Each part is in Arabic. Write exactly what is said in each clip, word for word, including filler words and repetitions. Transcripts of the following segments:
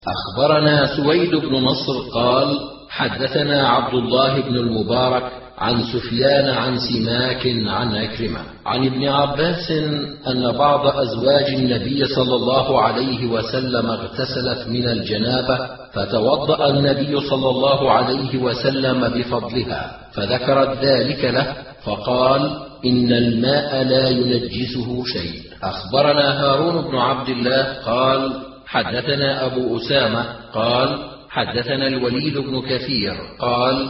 أخبرنا سويد بن نصر قال حدثنا عبد الله بن المبارك عن سفيان عن سماك عن عكرمة عن ابن عباس أن بعض أزواج النبي صلى الله عليه وسلم اغتسلت من الجنابة فتوضأ النبي صلى الله عليه وسلم بفضلها، فذكرت ذلك له فقال إن الماء لا ينجسه شيء. أخبرنا هارون بن عبد الله قال حدثنا أبو أسامة قال حدثنا الوليد بن كثير قال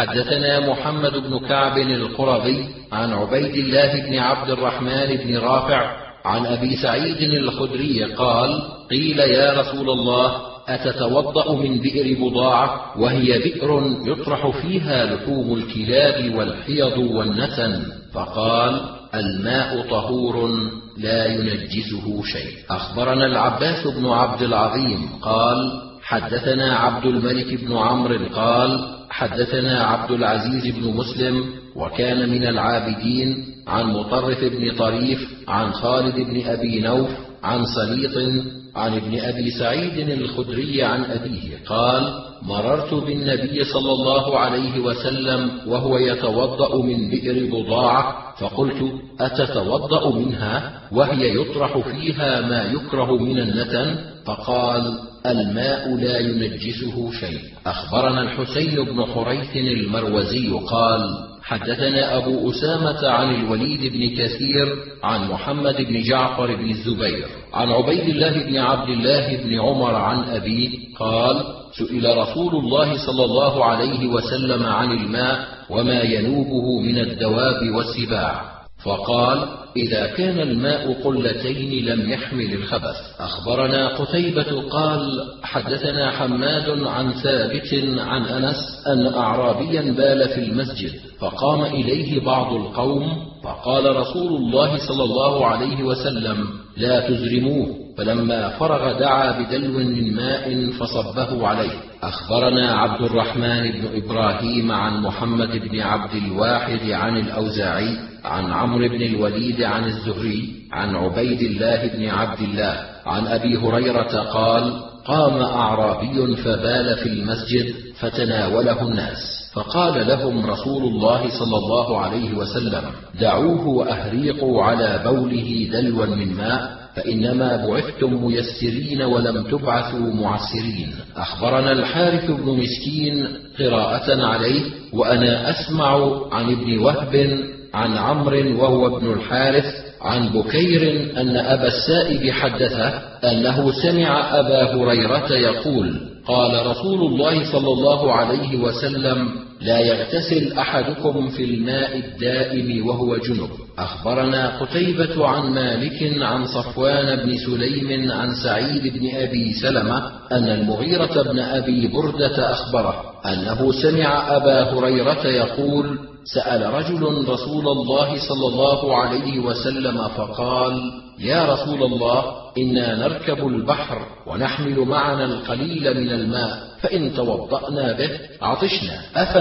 حدثنا محمد بن كعب القرظي عن عبيد الله بن عبد الرحمن بن رافع عن أبي سعيد الخدري قال قيل يا رسول الله أتتوضأ من بئر بضاعة وهي بئر يطرح فيها لحوم الكلاب والحيض والنتن؟ فقال الماء طهور لا ينجسه شيء. أخبرنا العباس بن عبد العظيم قال حدثنا عبد الملك بن عمرو قال حدثنا عبد العزيز بن مسلم وكان من العابدين عن مطرف بن طريف عن خالد بن أبي نوف عن سليط عن ابن أبي سعيد الخدري عن أبيه قال مررت بالنبي صلى الله عليه وسلم وهو يتوضأ من بئر بضاعة فقلت أتتوضأ منها وهي يطرح فيها ما يكره من النتن؟ فقال الماء لا ينجسه شيء. أخبرنا الحسين بن حريث المروزي قال حدثنا أبو أسامة عن الوليد بن كثير عن محمد بن جعفر بن الزبير عن عبيد الله بن عبد الله بن عمر عن أبيه قال سئل رسول الله صلى الله عليه وسلم عن الماء وما ينوبه من الدواب والسباع، فقال إذا كان الماء قلتين لم يحمل الخبث. أخبرنا قتيبة قال حدثنا حماد عن ثابت عن أنس أن أعرابيا بال في المسجد فقام إليه بعض القوم فقال رسول الله صلى الله عليه وسلم لا تزرموه، فلما فرغ دعا بدلو من ماء فصبه عليه. أخبرنا عبد الرحمن بن إبراهيم عن محمد بن عبد الواحد عن الأوزاعي عن عمرو بن الوليد عن الزهري عن عبيد الله بن عبد الله عن أبي هريرة قال قام أعرابي فبال في المسجد فتناوله الناس فقال لهم رسول الله صلى الله عليه وسلم دعوه وأهريقوا على بوله دلوا من ماء فإنما بعثتم ميسرين ولم تبعثوا معسرين. أخبرنا الحارث بن مسكين قراءة عليه وأنا أسمع عن ابن وهب عن عمرو وهو ابن الحارث عن بكير أن أبا السائب حدثه أنه سمع أبا هريرة يقول قال رسول الله صلى الله عليه وسلم لا يغتسل أحدكم في الماء الدائم وهو جنب. أخبرنا قتيبة عن مالك عن صفوان بن سليم عن سعيد بن أبي سلمة أن المغيرة بن أبي بردة أخبره أنه سمع أبا هريرة يقول سأل رجل رسول الله صلى الله عليه وسلم فقال يا رسول الله إنا نركب البحر ونحمل معنا القليل من الماء فإن توضأنا به عطشنا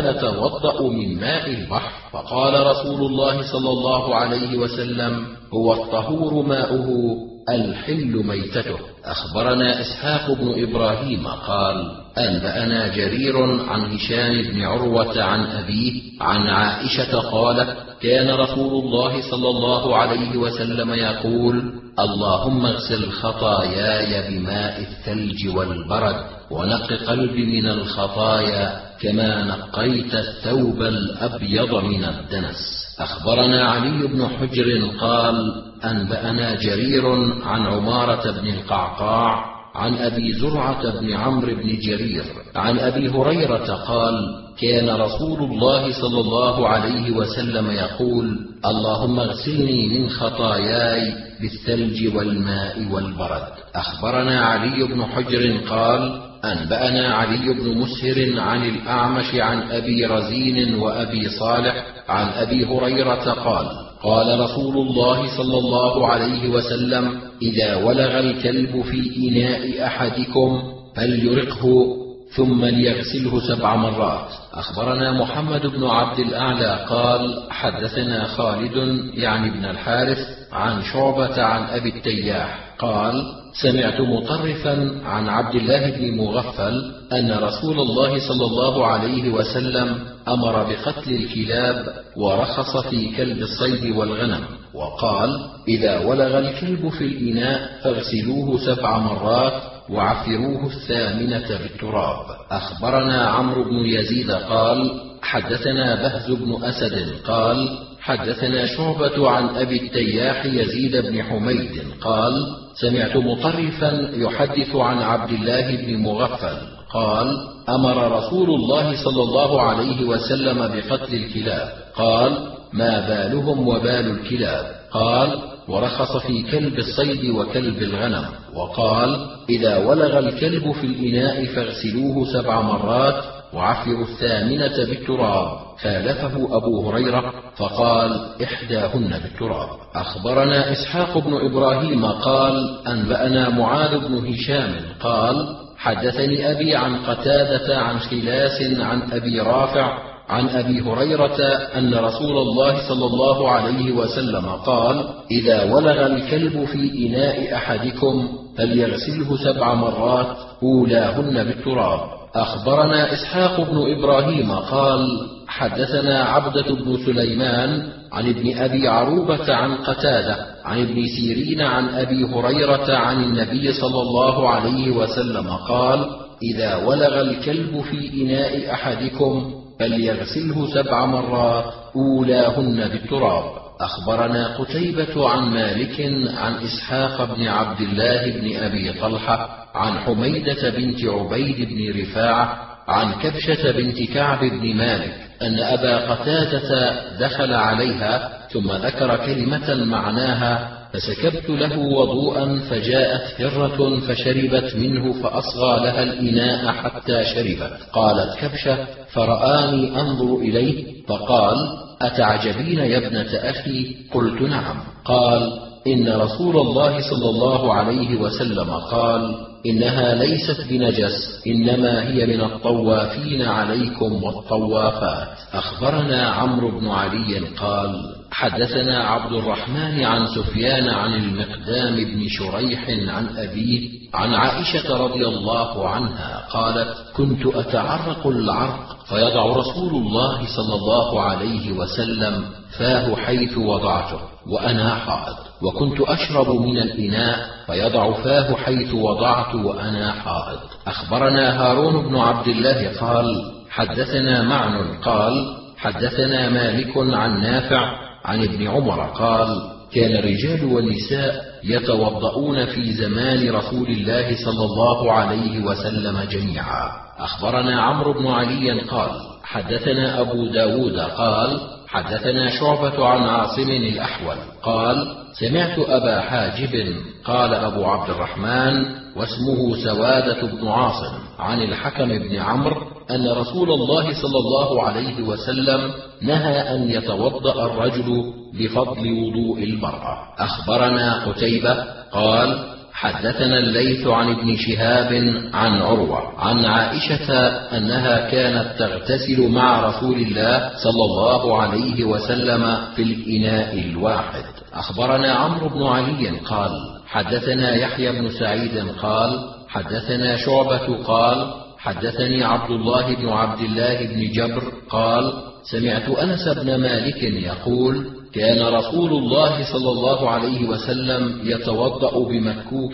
أفنتوضأ من ماء البحر؟ فقال رسول الله صلى الله عليه وسلم هو الطهور ماؤه الحل ميتته. أخبرنا إسحاق بن إبراهيم قال أنبأنا جرير عن هشام بن عروة عن أبيه عن عائشة قالت كان رسول الله صلى الله عليه وسلم يقول اللهم اغسل خطاياي بماء الثلج والبرد ونق قلبي من الخطايا كما نقيت الثوب الأبيض من الدنس. أخبرنا علي بن حجر قال أنبأنا جرير عن عمارة بن القعقاع عن أبي زرعة بن عمرو بن جرير عن أبي هريرة قال كان رسول الله صلى الله عليه وسلم يقول اللهم اغسلني من خطاياي بالثلج والماء والبرد. أخبرنا علي بن حجر قال أنبأنا علي بن مسهر عن الأعمش عن أبي رزين وأبي صالح عن أبي هريرة قال قال رسول الله صلى الله عليه وسلم إذا ولغ الكلب في إناء أحدكم فليرقه ثم ليغسله سبع مرات. أخبرنا محمد بن عبد الأعلى قال حدثنا خالد يعني بن الحارث عن شعبة عن أبي التياح قال سمعت مطرفا عن عبد الله بن مغفل أن رسول الله صلى الله عليه وسلم أمر بقتل الكلاب ورخص في كلب الصيد والغنم، وقال: إذا ولغ الكلب في الإناء فاغسلوه سبع مرات وعفروه الثامنة بالتراب. أخبرنا عمرو بن يزيد قال: حدثنا بهز بن أسد قال: حدثنا شعبة عن أبي التياح يزيد بن حميد قال: سمعت مطرفا يحدث عن عبد الله بن مغفل قال: أمر رسول الله صلى الله عليه وسلم بقتل الكلاب. قال: ما بالهم وبال الكلاب؟ قال: ورخص في كلب الصيد وكلب الغنم، وقال: إذا ولغ الكلب في الإناء فاغسلوه سبع مرات وعفروا الثامنة بالتراب. خالفه أبو هريرة فقال: إحداهن بالتراب. أخبرنا إسحاق بن إبراهيم قال: أنبأنا معاذ بن هشام قال: حدثني أبي عن قتادة عن خلاس عن أبي رافع عن أبي هريرة أن رسول الله صلى الله عليه وسلم قال: إذا ولغ الكلب في إناء أحدكم فليغسله سبع مرات أولاهن بالتراب. أخبرنا إسحاق بن إبراهيم قال: حدثنا عبدة بن سليمان عن ابن أبي عروبة عن قتادة عن ابن سيرين عن أبي هريرة عن النبي صلى الله عليه وسلم قال: إذا ولغ الكلب في إناء أحدكم فليغسله سبع مرات أولاهن بالتراب. أخبرنا قتيبة عن مالك عن إسحاق بن عبد الله بن أبي طلحة عن حميدة بنت عبيد بن رفاعة عن كبشة بنت كعب بن مالك أن أبا قتادة دخل عليها ثم ذكر كلمة معناها: فسكبت له وضوءا فجاءت هرة فشربت منه فأصغى لها الإناء حتى شربت. قالت كبشة: فرآني أنظر إليه فقال: أتعجبين يا ابنة أخي؟ قلت: نعم. قال: إن رسول الله صلى الله عليه وسلم قال: إنها ليست بنجس، إنما هي من الطوافين عليكم والطوافات. أخبرنا عمرو بن علي قال: حدثنا عبد الرحمن عن سفيان عن المقدام بن شريح عن أبيه عن عائشة رضي الله عنها قالت: كنت أتعرق العرق فيضع رسول الله صلى الله عليه وسلم فاه حيث وضعته وأنا حائض، وكنت أشرب من الإناء فيضع فاه حيث وضعت وأنا حائض. أخبرنا هارون بن عبد الله قال: حدثنا معن قال: حدثنا مالك عن نافع عن ابن عمر قال: كان الرجال والنساء يتوضؤون في زمان رسول الله صلى الله عليه وسلم جميعا. أخبرنا عمرو بن علي قال: حدثنا أبو داود قال: حدثنا شعبة عن عاصم الأحول قال: سمعت أبا حاجب قال أبو عبد الرحمن واسمه سوادة بن عاصم عن الحكم بن عمرو أن رسول الله صلى الله عليه وسلم نهى أن يتوضأ الرجل بفضل وضوء المرأة. أخبرنا قتيبة قال: حدثنا الليث عن ابن شهاب عن عروة عن عائشة أنها كانت تغتسل مع رسول الله صلى الله عليه وسلم في الإناء الواحد. أخبرنا عمرو بن علي قال: حدثنا يحيى بن سعيد قال: حدثنا شعبة قال: حدثني عبد الله بن عبد الله بن جبر قال: سمعت أنس بن مالك يقول: كان رسول الله صلى الله عليه وسلم يتوضأ بمكوك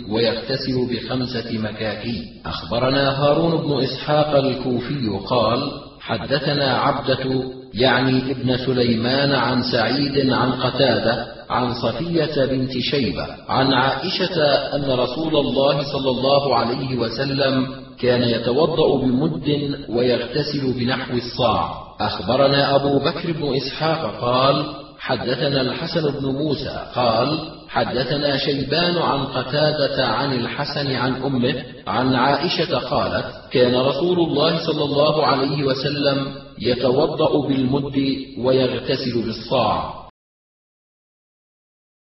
ويغتسل بخمسة مكاكي. أخبرنا هارون بن إسحاق الكوفي قال: حدثنا عبدة يعني ابن سليمان عن سعيد عن قتادة عن صفية بنت شيبة عن عائشة أن رسول الله صلى الله عليه وسلم كان يتوضأ بمد ويغتسل بنحو الصاع. أخبرنا أبو بكر بن إسحاق قال: حدثنا الحسن بن موسى قال: حدثنا شيبان عن قتادة عن الحسن عن أمه عن عائشة قالت: كان رسول الله صلى الله عليه وسلم يتوضأ بالمد ويغتسل بالصاع.